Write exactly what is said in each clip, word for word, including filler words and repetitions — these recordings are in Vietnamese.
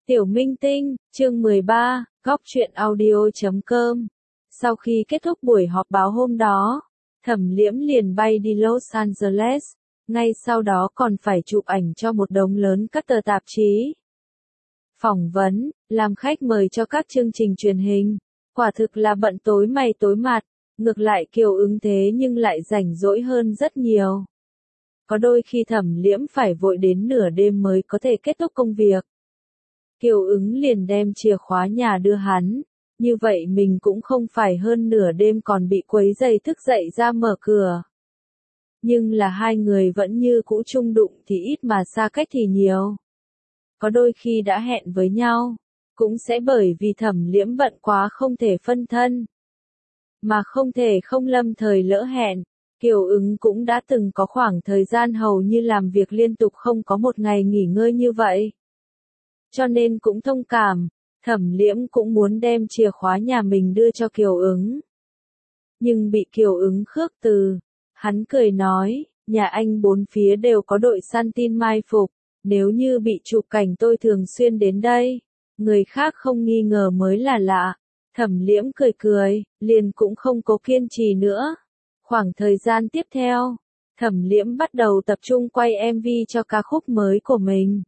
Tiểu Minh Tinh, chương mười ba, góc truyện audio chấm com. Sau khi kết thúc buổi họp báo hôm đó, Thẩm Liễm liền bay đi Los Angeles, ngay sau đó còn phải chụp ảnh cho một đống lớn các tờ tạp chí. Phỏng vấn, làm khách mời cho các chương trình truyền hình, quả thực là bận tối mày tối mặt, ngược lại Kiều Ứng thế nhưng lại rảnh rỗi hơn rất nhiều. Có đôi khi Thẩm Liễm phải vội đến nửa đêm mới có thể kết thúc công việc. Kiều Ứng liền đem chìa khóa nhà đưa hắn, như vậy mình cũng không phải hơn nửa đêm còn bị quấy rầy thức dậy ra mở cửa. Nhưng là hai người vẫn như cũ chung đụng thì ít mà xa cách thì nhiều. Có đôi khi đã hẹn với nhau, cũng sẽ bởi vì Thẩm Liễm bận quá không thể phân thân. Mà không thể không lâm thời lỡ hẹn, Kiều Ứng cũng đã từng có khoảng thời gian hầu như làm việc liên tục không có một ngày nghỉ ngơi như vậy. Cho nên cũng thông cảm, Thẩm Liễm cũng muốn đem chìa khóa nhà mình đưa cho Kiều Ứng. Nhưng bị Kiều Ứng khước từ, hắn cười nói, nhà anh bốn phía đều có đội săn tin mai phục, nếu như bị chụp cảnh tôi thường xuyên đến đây, người khác không nghi ngờ mới là lạ. Thẩm Liễm cười cười, liền cũng không cố kiên trì nữa. Khoảng thời gian tiếp theo, Thẩm Liễm bắt đầu tập trung quay em vê cho ca khúc mới của mình.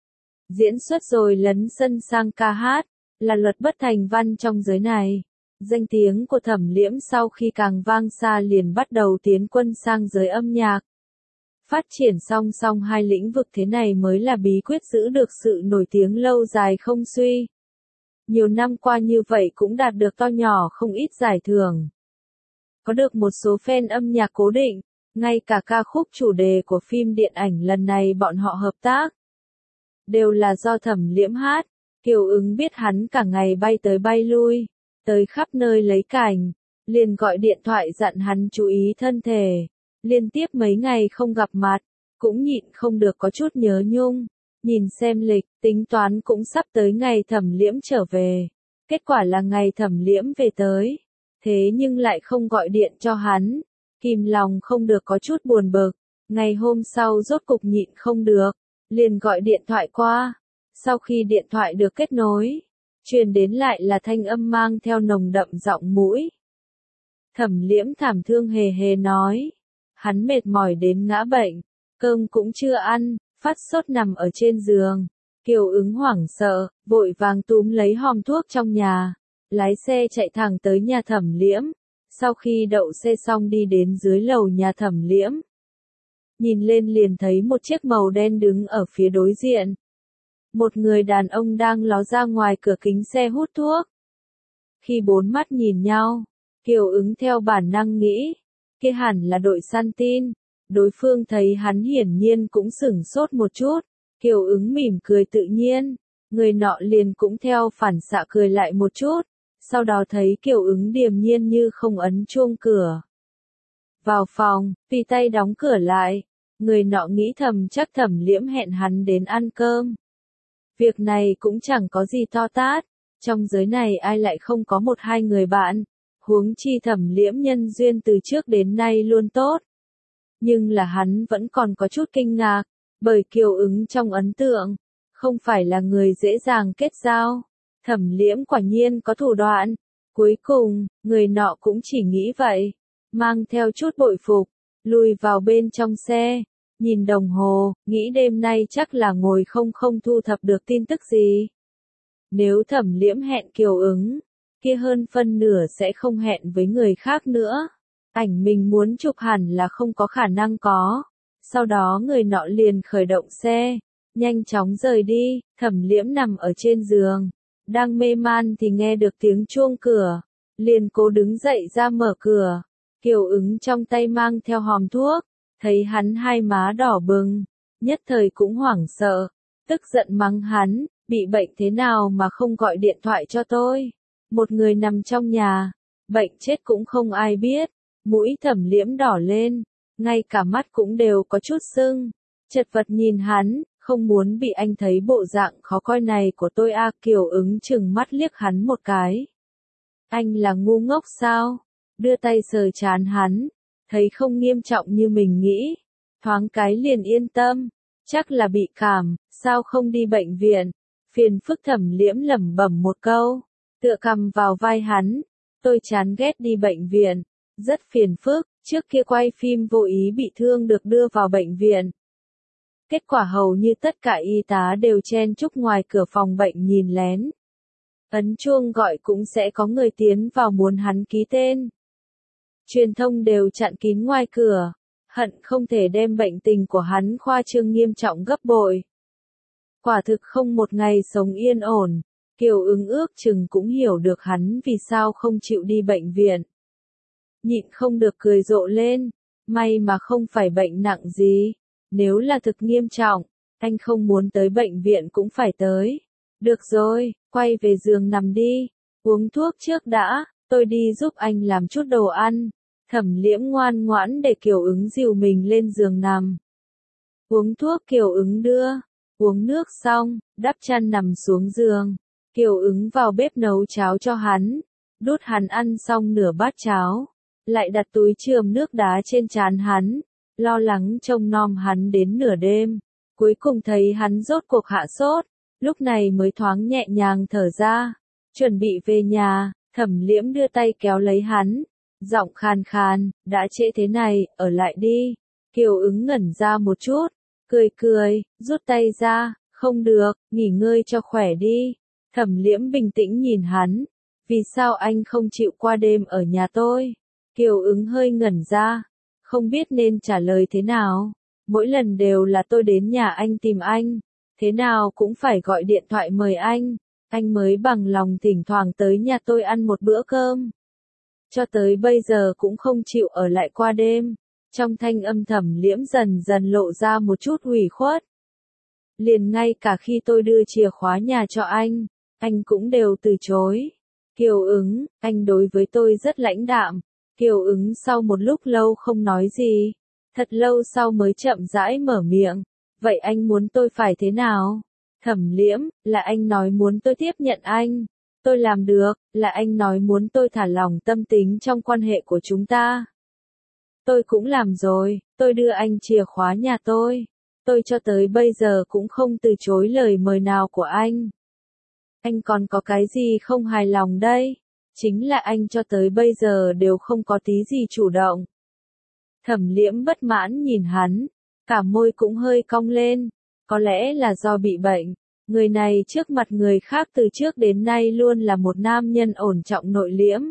Diễn xuất rồi lấn sân sang ca hát, là luật bất thành văn trong giới này. Danh tiếng của Thẩm Liễm sau khi càng vang xa liền bắt đầu tiến quân sang giới âm nhạc. Phát triển song song hai lĩnh vực thế này mới là bí quyết giữ được sự nổi tiếng lâu dài không suy. Nhiều năm qua như vậy cũng đạt được to nhỏ không ít giải thưởng. Có được một số fan âm nhạc cố định, ngay cả ca khúc chủ đề của phim điện ảnh lần này bọn họ hợp tác. Đều là do Thẩm Liễm hát. Kiều Ứng biết hắn cả ngày bay tới bay lui, tới khắp nơi lấy cảnh, liền gọi điện thoại dặn hắn chú ý thân thể. Liên tiếp mấy ngày không gặp mặt, cũng nhịn không được có chút nhớ nhung. Nhìn xem lịch, tính toán cũng sắp tới ngày Thẩm Liễm trở về. Kết quả là ngày Thẩm Liễm về tới, thế nhưng lại không gọi điện cho hắn. Kìm lòng không được có chút buồn bực, ngày hôm sau rốt cục nhịn không được, liền gọi điện thoại qua. Sau khi điện thoại được kết nối, truyền đến lại là thanh âm mang theo nồng đậm giọng mũi. Thẩm Liễm thảm thương hề hề nói, hắn mệt mỏi đến ngã bệnh, cơm cũng chưa ăn, phát sốt nằm ở trên giường. Kiều Ứng hoảng sợ, vội vàng túm lấy hòm thuốc trong nhà, lái xe chạy thẳng tới nhà Thẩm Liễm. Sau khi đậu xe xong đi đến dưới lầu nhà Thẩm Liễm, nhìn lên liền thấy một chiếc màu đen đứng ở phía đối diện. Một người đàn ông đang ló ra ngoài cửa kính xe hút thuốc. Khi bốn mắt nhìn nhau, Kiều Ứng theo bản năng nghĩ, kia hẳn là đội săn tin. Đối phương thấy hắn hiển nhiên cũng sửng sốt một chút, Kiều Ứng mỉm cười tự nhiên, người nọ liền cũng theo phản xạ cười lại một chút, sau đó thấy Kiều Ứng điềm nhiên như không ấn chuông cửa. Vào phòng, tùy tay đóng cửa lại, người nọ nghĩ thầm chắc Thẩm Liễm hẹn hắn đến ăn cơm. Việc này cũng chẳng có gì to tát, trong giới này ai lại không có một hai người bạn, huống chi Thẩm Liễm nhân duyên từ trước đến nay luôn tốt. Nhưng là hắn vẫn còn có chút kinh ngạc, bởi Kiều Ứng trong ấn tượng, không phải là người dễ dàng kết giao. Thẩm Liễm quả nhiên có thủ đoạn. Cuối cùng, người nọ cũng chỉ nghĩ vậy, mang theo chút bội phục, lùi vào bên trong xe, nhìn đồng hồ, nghĩ đêm nay chắc là ngồi không không thu thập được tin tức gì. Nếu Thẩm Liễm hẹn Kiều Ứng, kia hơn phân nửa sẽ không hẹn với người khác nữa. Ảnh mình muốn chụp hẳn là không có khả năng có. Sau đó người nọ liền khởi động xe, nhanh chóng rời đi. Thẩm Liễm nằm ở trên giường, đang mê man thì nghe được tiếng chuông cửa, liền cố đứng dậy ra mở cửa. Kiều Ứng trong tay mang theo hòm thuốc, thấy hắn hai má đỏ bừng, nhất thời cũng hoảng sợ, tức giận mắng hắn, bị bệnh thế nào mà không gọi điện thoại cho tôi. Một người nằm trong nhà, bệnh chết cũng không ai biết. Mũi Thẩm Liễm đỏ lên, ngay cả mắt cũng đều có chút sưng, chật vật nhìn hắn, không muốn bị anh thấy bộ dạng khó coi này của tôi a. Kiều Ứng chừng mắt liếc hắn một cái. Anh là ngu ngốc sao? Đưa tay sờ trán hắn, thấy không nghiêm trọng như mình nghĩ, thoáng cái liền yên tâm, chắc là bị cảm, sao không đi bệnh viện, Phiền phức Thẩm Liễm lẩm bẩm một câu, tựa cằm vào vai hắn, tôi chán ghét đi bệnh viện, rất phiền phức, trước kia quay phim vô ý bị thương được đưa vào bệnh viện. Kết quả hầu như tất cả y tá đều chen chúc ngoài cửa phòng bệnh nhìn lén. Ấn chuông gọi cũng sẽ có người tiến vào muốn hắn ký tên. Truyền thông đều chặn kín ngoài cửa, hận không thể đem bệnh tình của hắn khoa trương nghiêm trọng gấp bội. Quả thực không một ngày sống yên ổn, Kiều Ứng ước chừng cũng hiểu được hắn vì sao không chịu đi bệnh viện. Nhịn không được cười rộ lên, may mà không phải bệnh nặng gì, nếu là thực nghiêm trọng, anh không muốn tới bệnh viện cũng phải tới. Được rồi, quay về giường nằm đi, uống thuốc trước đã, tôi đi giúp anh làm chút đồ ăn. Thẩm Liễm ngoan ngoãn để Kiều Ứng dìu mình lên giường nằm. Uống thuốc Kiều Ứng đưa, uống nước xong, đắp chăn nằm xuống giường. Kiều Ứng vào bếp nấu cháo cho hắn, đút hắn ăn xong nửa bát cháo, lại đặt túi chườm nước đá trên trán hắn, lo lắng trông nom hắn đến nửa đêm. Cuối cùng thấy hắn rốt cuộc hạ sốt, lúc này mới thoáng nhẹ nhàng thở ra, chuẩn bị về nhà. Thẩm Liễm đưa tay kéo lấy hắn, giọng khàn khàn, đã trễ thế này, ở lại đi. Kiều Ứng ngẩn ra một chút, cười cười, rút tay ra, không được, nghỉ ngơi cho khỏe đi. Thẩm Liễm bình tĩnh nhìn hắn, vì sao anh không chịu qua đêm ở nhà tôi? Kiều Ứng hơi ngẩn ra, không biết nên trả lời thế nào. Mỗi lần đều là tôi đến nhà anh tìm anh, thế nào cũng phải gọi điện thoại mời anh, anh mới bằng lòng thỉnh thoảng tới nhà tôi ăn một bữa cơm. Cho tới bây giờ cũng không chịu ở lại qua đêm. Trong thanh âm Thẩm Liễm dần dần lộ ra một chút ủy khuất. Liền ngay cả khi tôi đưa chìa khóa nhà cho anh, anh cũng đều từ chối. Kiều Ứng, anh đối với tôi rất lãnh đạm. Kiều Ứng sau một lúc lâu không nói gì, thật lâu sau mới chậm rãi mở miệng. Vậy anh muốn tôi phải thế nào? Thẩm Liễm, là anh nói muốn tôi tiếp nhận anh. Tôi làm được, là anh nói muốn tôi thả lỏng tâm tính trong quan hệ của chúng ta. Tôi cũng làm rồi, tôi đưa anh chìa khóa nhà tôi. Tôi cho tới bây giờ cũng không từ chối lời mời nào của anh. Anh còn có cái gì không hài lòng đây? Chính là anh cho tới bây giờ đều không có tí gì chủ động. Thẩm Liễm bất mãn nhìn hắn, cả môi cũng hơi cong lên. Có lẽ là do bị bệnh, người này trước mặt người khác từ trước đến nay luôn là một nam nhân ổn trọng nội liễm.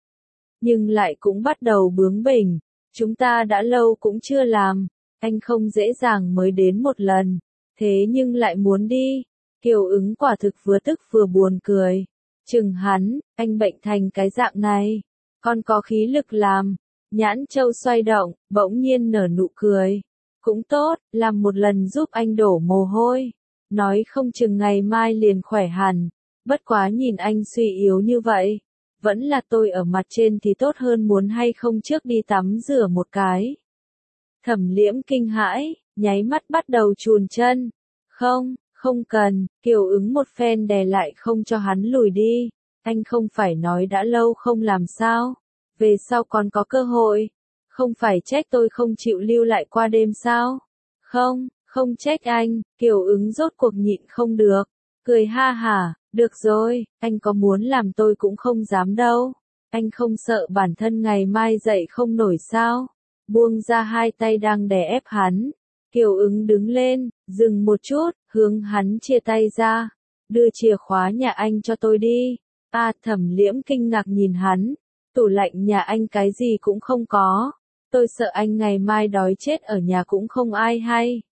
Nhưng lại cũng bắt đầu bướng bỉnh, chúng ta đã lâu cũng chưa làm, anh không dễ dàng mới đến một lần, thế nhưng lại muốn đi. Kiều Ứng quả thực vừa tức vừa buồn cười. Chừng hắn, anh bệnh thành cái dạng này, còn có khí lực làm. Nhãn châu xoay động, bỗng nhiên nở nụ cười. Cũng tốt, làm một lần giúp anh đổ mồ hôi. Nói không chừng ngày mai liền khỏe hẳn. Bất quá nhìn anh suy yếu như vậy. Vẫn là tôi ở mặt trên thì tốt hơn, muốn hay không trước đi tắm rửa một cái. Thẩm Liễm kinh hãi, nháy mắt bắt đầu chùn chân. Không, không cần. Kiều Ứng một phen đè lại không cho hắn lùi đi. Anh không phải nói đã lâu không làm sao? Về sau còn có cơ hội. Không phải trách tôi không chịu lưu lại qua đêm sao? Không, không trách anh. Kiều Ứng rốt cuộc nhịn không được. Cười ha hả, được rồi, anh có muốn làm tôi cũng không dám đâu. Anh không sợ bản thân ngày mai dậy không nổi sao? Buông ra hai tay đang đè ép hắn. Kiều Ứng đứng lên, dừng một chút, hướng hắn chia tay ra. Đưa chìa khóa nhà anh cho tôi đi. À, Thẩm Liễm kinh ngạc nhìn hắn. Tủ lạnh nhà anh cái gì cũng không có. Tôi sợ anh ngày mai đói chết ở nhà cũng không ai hay.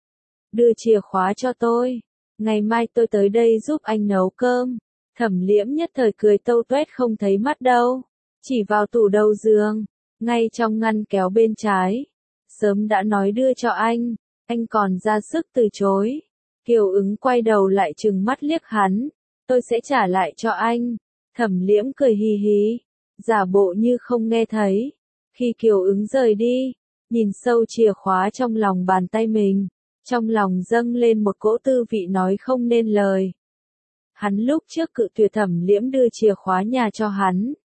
Đưa chìa khóa cho tôi. Ngày mai tôi tới đây giúp anh nấu cơm. Thẩm Liễm nhất thời cười tâu tuét không thấy mắt đâu. Chỉ vào tủ đầu giường, ngay trong ngăn kéo bên trái. Sớm đã nói đưa cho anh, anh còn ra sức từ chối. Kiều Ứng quay đầu lại trừng mắt liếc hắn. Tôi sẽ trả lại cho anh. Thẩm Liễm cười hì hì, giả bộ như không nghe thấy. Khi Kiều Ứng rời đi, nhìn sâu chìa khóa trong lòng bàn tay mình, trong lòng dâng lên một cỗ tư vị nói không nên lời. Hắn lúc trước cự tuyệt Thẩm Liễm đưa chìa khóa nhà cho hắn,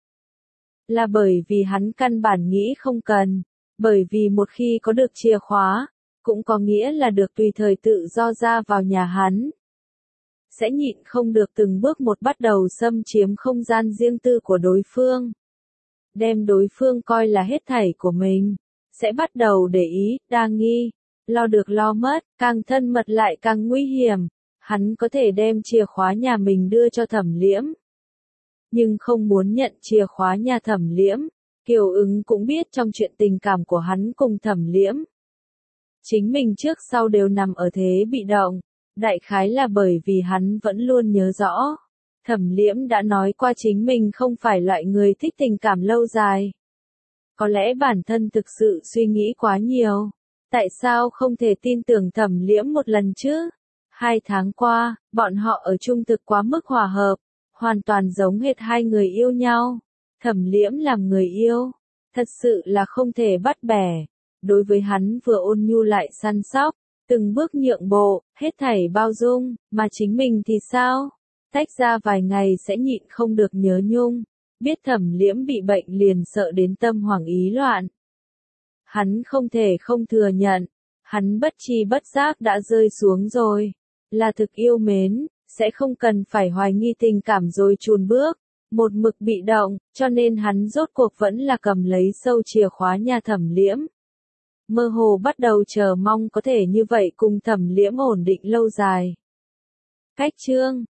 là bởi vì hắn căn bản nghĩ không cần, bởi vì một khi có được chìa khóa, cũng có nghĩa là được tùy thời tự do ra vào nhà hắn. sẽ nhịn không được từng bước một bắt đầu xâm chiếm không gian riêng tư của đối phương. Đem đối phương coi là hết thảy của mình, sẽ bắt đầu để ý, đa nghi, lo được lo mất, càng thân mật lại càng nguy hiểm. Hắn có thể đem chìa khóa nhà mình đưa cho Thẩm Liễm, nhưng không muốn nhận chìa khóa nhà Thẩm Liễm. Kiều Ứng cũng biết trong chuyện tình cảm của hắn cùng Thẩm Liễm, chính mình trước sau đều nằm ở thế bị động, đại khái là bởi vì hắn vẫn luôn nhớ rõ. Thẩm Liễm đã nói qua chính mình không phải loại người thích tình cảm lâu dài. Có lẽ bản thân thực sự suy nghĩ quá nhiều. Tại sao không thể tin tưởng Thẩm Liễm một lần chứ? Hai tháng qua, bọn họ ở chung thực quá mức hòa hợp, hoàn toàn giống hệt hai người yêu nhau. Thẩm Liễm làm người yêu, thật sự là không thể bắt bẻ. Đối với hắn vừa ôn nhu lại săn sóc, từng bước nhượng bộ, hết thảy bao dung, mà chính mình thì sao? Tách ra vài ngày sẽ nhịn không được nhớ nhung, biết Thẩm Liễm bị bệnh liền sợ đến tâm hoảng ý loạn. Hắn không thể không thừa nhận, hắn bất tri bất giác đã rơi xuống rồi, là thực yêu mến, sẽ không cần phải hoài nghi tình cảm rồi chùn bước, một mực bị động, cho nên hắn rốt cuộc vẫn là cầm lấy sâu chìa khóa nhà Thẩm Liễm. Mơ hồ bắt đầu chờ mong có thể như vậy cùng Thẩm Liễm ổn định lâu dài. Cách chương